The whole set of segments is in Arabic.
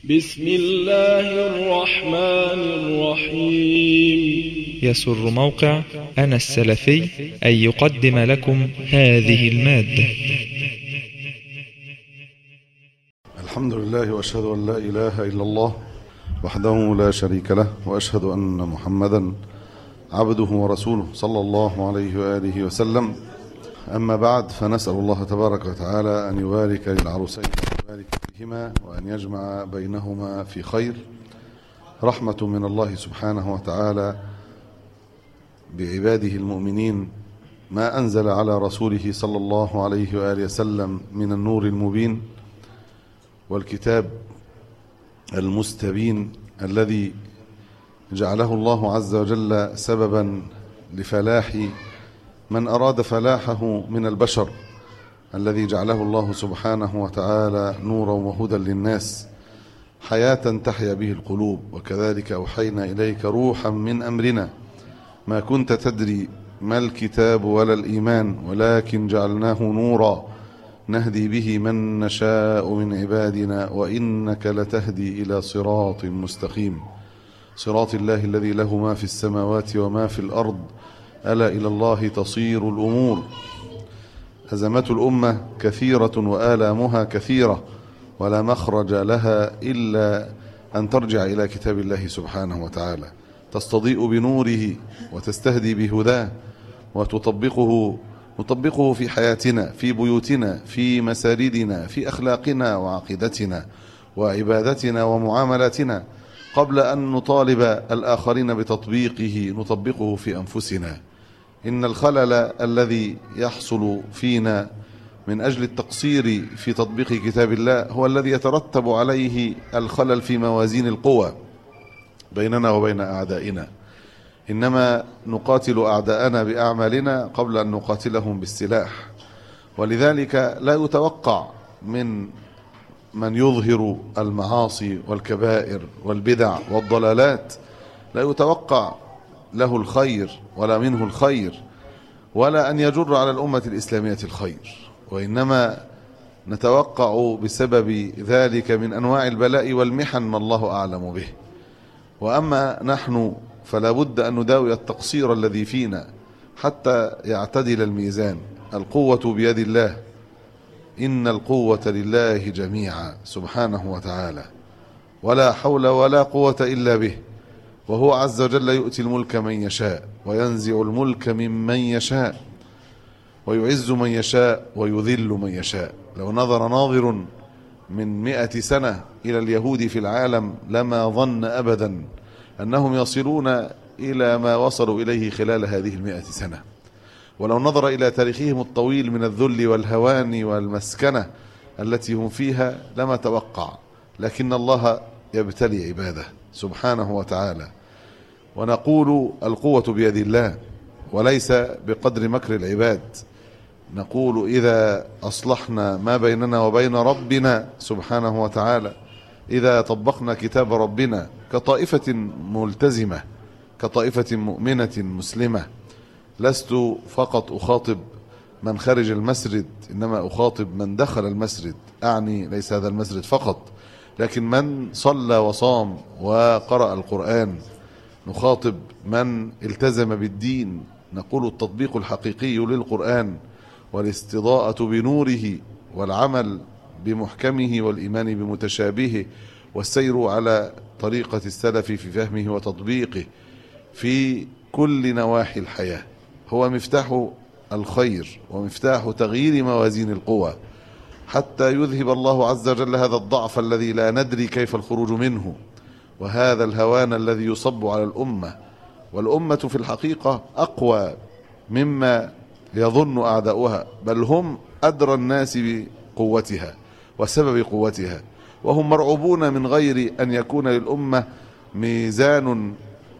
بسم الله الرحمن الرحيم. يسر موقع أنا السلفي أن يقدم لكم هذه المادة. الحمد لله، وأشهد أن لا إله إلا الله وحده لا شريك له، وأشهد أن محمدا عبده ورسوله صلى الله عليه وآله وسلم. أما بعد، فنسأل الله تبارك وتعالى أن يبارك للعروسين ويبارك فيهما، وأن يجمع بينهما في خير. رحمة من الله سبحانه وتعالى بعباده المؤمنين ما أنزل على رسوله صلى الله عليه وآله وسلم من النور المبين والكتاب المستبين الذي جعله الله عز وجل سببا لفلاح من أراد فلاحه من البشر، الذي جعله الله سبحانه وتعالى نورا وهدى للناس، حياة تحيا به القلوب. وكذلك أوحينا إليك روحا من أمرنا ما كنت تدري ما الكتاب ولا الإيمان، ولكن جعلناه نورا نهدي به من نشاء من عبادنا، وإنك لتهدي إلى صراط مستقيم، صراط الله الذي له ما في السماوات وما في الأرض، ألا إلى الله تصير الأمور. أزمات الأمة كثيرة وآلامها كثيرة، ولا مخرج لها إلا أن ترجع إلى كتاب الله سبحانه وتعالى، تستضيء بنوره وتستهدي بهداه نطبقه في حياتنا، في بيوتنا، في مساجدنا، في أخلاقنا وعقيدتنا وعبادتنا ومعاملاتنا، قبل أن نطالب الآخرين بتطبيقه نطبقه في أنفسنا. إن الخلل الذي يحصل فينا من أجل التقصير في تطبيق كتاب الله هو الذي يترتب عليه الخلل في موازين القوى بيننا وبين أعدائنا. إنما نقاتل أعداءنا بأعمالنا قبل أن نقاتلهم بالسلاح. ولذلك لا يتوقع من يظهر المعاصي والكبائر والبدع والضلالات، لا يتوقع له الخير ولا منه الخير، ولا أن يجر على الأمة الإسلامية الخير، وإنما نتوقع بسبب ذلك من أنواع البلاء والمحن ما الله أعلم به. وأما نحن فلا بد أن نداوي التقصير الذي فينا حتى يعتدل الميزان. القوة بيد الله، إن القوة لله جميعا سبحانه وتعالى، ولا حول ولا قوة إلا به. وهو عز وجل يؤتي الملك من يشاء وينزع الملك ممن يشاء، ويعز من يشاء ويذل من يشاء. لو نظر ناظر من 100 سنة إلى اليهود في العالم لما ظن أبدا أنهم يصلون إلى ما وصلوا إليه خلال هذه 100 سنة. ولو نظر إلى تاريخهم الطويل من الذل والهوان والمسكنة التي هم فيها لما توقع. لكن الله يبتلي عباده سبحانه وتعالى. ونقول القوة بيد الله وليس بقدر مكر العباد. نقول إذا أصلحنا ما بيننا وبين ربنا سبحانه وتعالى، إذا طبقنا كتاب ربنا كطائفة ملتزمة، كطائفة مؤمنة مسلمة، لست فقط أخاطب من خرج المسجد، إنما أخاطب من دخل المسجد. أعني ليس هذا المسجد فقط، لكن من صلى وصام وقرأ القرآن. نخاطب من التزم بالدين، نقول التطبيق الحقيقي للقرآن والاستضاءة بنوره والعمل بمحكمه والإيمان بمتشابهه والسير على طريقة السلف في فهمه وتطبيقه في كل نواحي الحياة هو مفتاح الخير ومفتاح تغيير موازين القوى، حتى يذهب الله عز وجل هذا الضعف الذي لا ندري كيف الخروج منه، وهذا الهوان الذي يصب على الأمة. والأمة في الحقيقة أقوى مما يظن أعداؤها، بل هم أدرى الناس بقوتها وسبب قوتها، وهم مرعوبون من غير أن يكون للأمة ميزان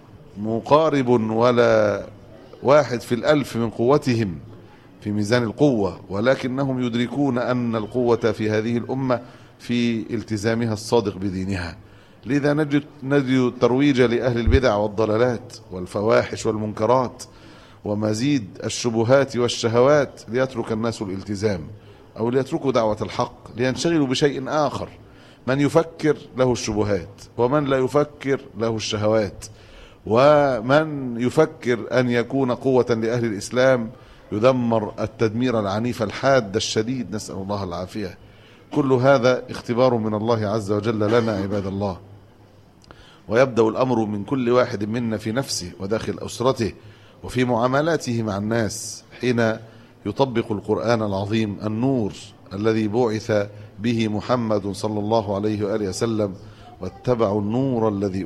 مقارب ولا 1 في 1000 من قوتهم في ميزان القوة، ولكنهم يدركون أن القوة في هذه الأمة في التزامها الصادق بدينها. لذا نجد الترويج لأهل البدع والضلالات والفواحش والمنكرات ومزيد الشبهات والشهوات ليترك الناس الالتزام، أو ليتركوا دعوة الحق لينشغلوا بشيء آخر من يفكر له الشبهات، ومن لا يفكر له الشهوات، ومن يفكر أن يكون قوة لأهل الإسلام يدمر التدمير العنيف الحاد الشديد، نسأل الله العافية. كل هذا اختبار من الله عز وجل لنا عباد الله، ويبدأ الأمر من كل واحد منا في نفسه وداخل أسرته وفي معاملاته مع الناس، حين يطبق القرآن العظيم النور الذي بعث به محمد صلى الله عليه وآله وسلم، واتبعوا النور الذي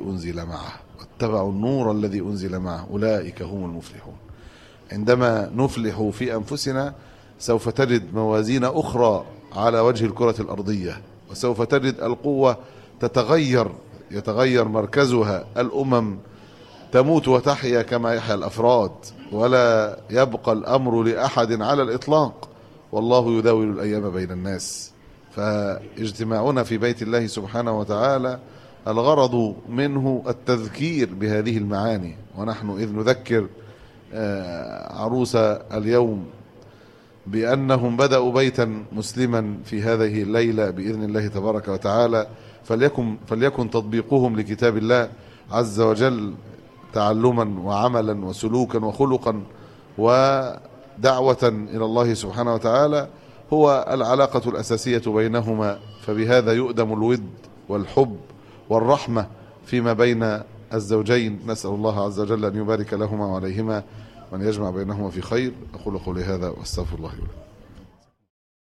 أنزل معه أولئك هم المفلحون. عندما نفلح في أنفسنا سوف تجد موازين أخرى على وجه الكرة الأرضية، وسوف تجد القوة يتغير مركزها، الأمم تموت وتحيا كما يحيا الأفراد، ولا يبقى الأمر لأحد على الإطلاق، والله يداول الأيام بين الناس. فاجتماعنا في بيت الله سبحانه وتعالى الغرض منه التذكير بهذه المعاني، ونحن إذ نذكر عروس اليوم بأنهم بدأوا بيتا مسلما في هذه الليلة بإذن الله تبارك وتعالى، فليكن تطبيقهم لكتاب الله عز وجل تعلما وعملا وسلوكا وخلقا ودعوة إلى الله سبحانه وتعالى هو العلاقة الأساسية بينهما، فبهذا يؤدم الود والحب والرحمة فيما بين الزوجين. نسأل الله عز وجل أن يبارك لهما وعليهما وأن يجمع بينهما في خير. أقول قولي هذا وأستغفر الله لي ولكم.